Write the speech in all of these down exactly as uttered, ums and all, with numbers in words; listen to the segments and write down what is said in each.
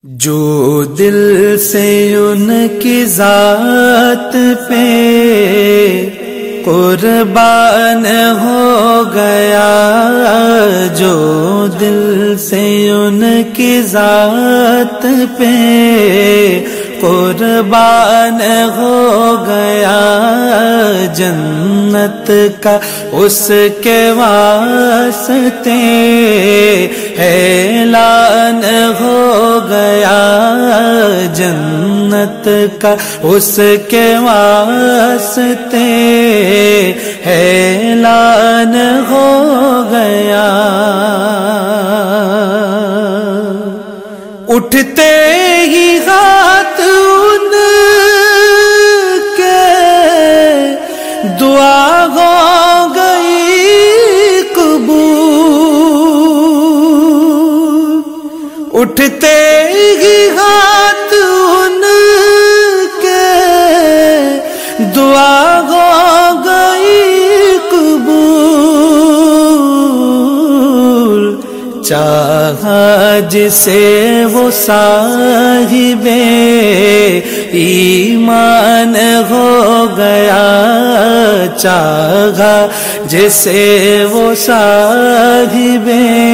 جو دل سے ان کی ذات پہ قربان ہو گیا، جو دل سے ان کی ذات پہ قربان ہو گیا، جنت کا اس کے واسطے اعلان ہو گیا، جنت کا اس کے واسطے اعلان ہو گیا۔ اٹھتے ہی ہاتھ ان کے دعا ہو گئی قبول، اٹھتے ہی ہاتھ ان کے دعا ہو گئی قبول، چاہا جسے وہ صاحب ایمان ہو گیا، چاہا جسے وہ صاحب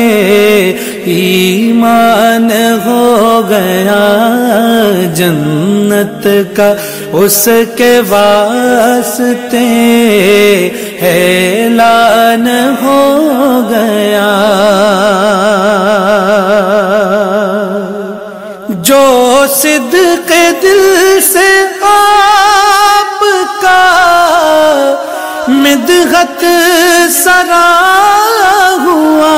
ایمان ہو گیا، جنت کا اس کے واسطے اعلان ہو گیا۔ جو صدق دل سے آپ کا مدحت سرا ہوا،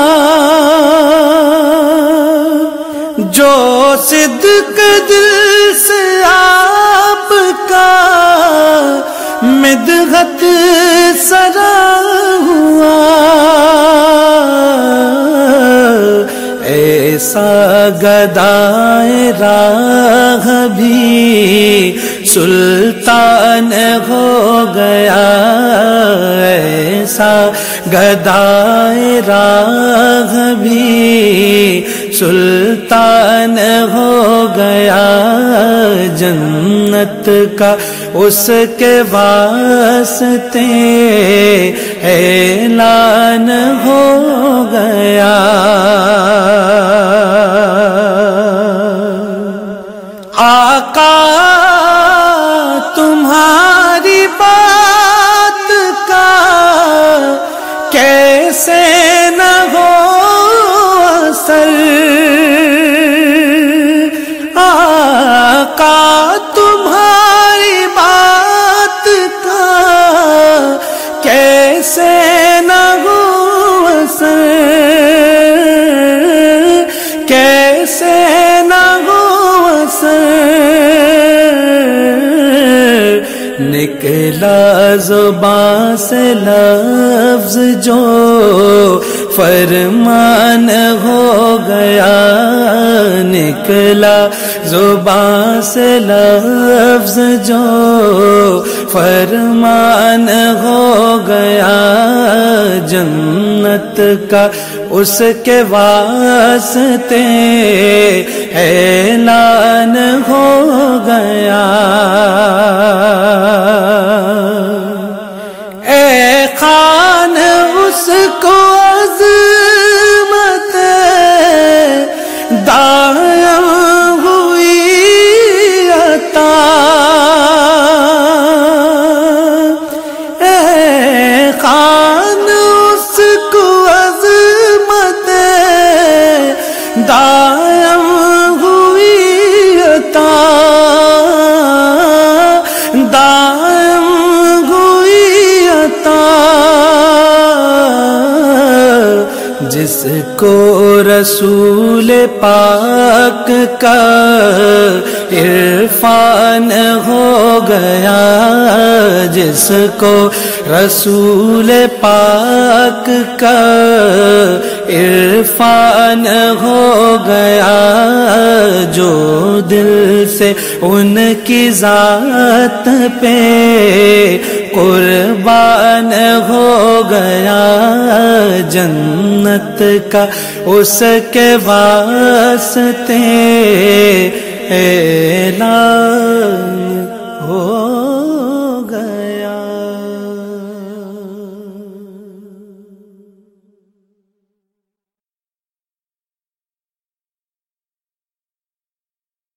جو صدق دل سے آپ کا مدحت سرا ہوا، ایسا گدائے راہ بھی سلطان ہو گیا، ایسا گدائے راہ بھی سلطان ہو گیا، جنت کا اس کے واسطے اعلان ہو گیا۔ آقا تمہاری بات کا کیسے نہ ہو اثر، آقا تمہاری بات کا کیسے نہ ہو اثر، کیسے نہ ہو نکلا زبان سے لفظ جو فرمان ہو گیا، نکلا زبان سے لفظ جو فرمان ہو گیا، جنت کا اس کے واسطے اعلان ہو گیا۔ اے خان اس کو عظمت دائم ہوئی عطا، اے خان اس کو عظمت دائم ہوئی عطا، دائم ہوئی عطا، جس کو رسول پاک کا عرفان ہو گیا، جس کو رسول پاک کا عرفان ہو گیا، جو دل سے ان کی ذات پہ قربان ہو گیا جنت کا اس کے واسطے، اعلان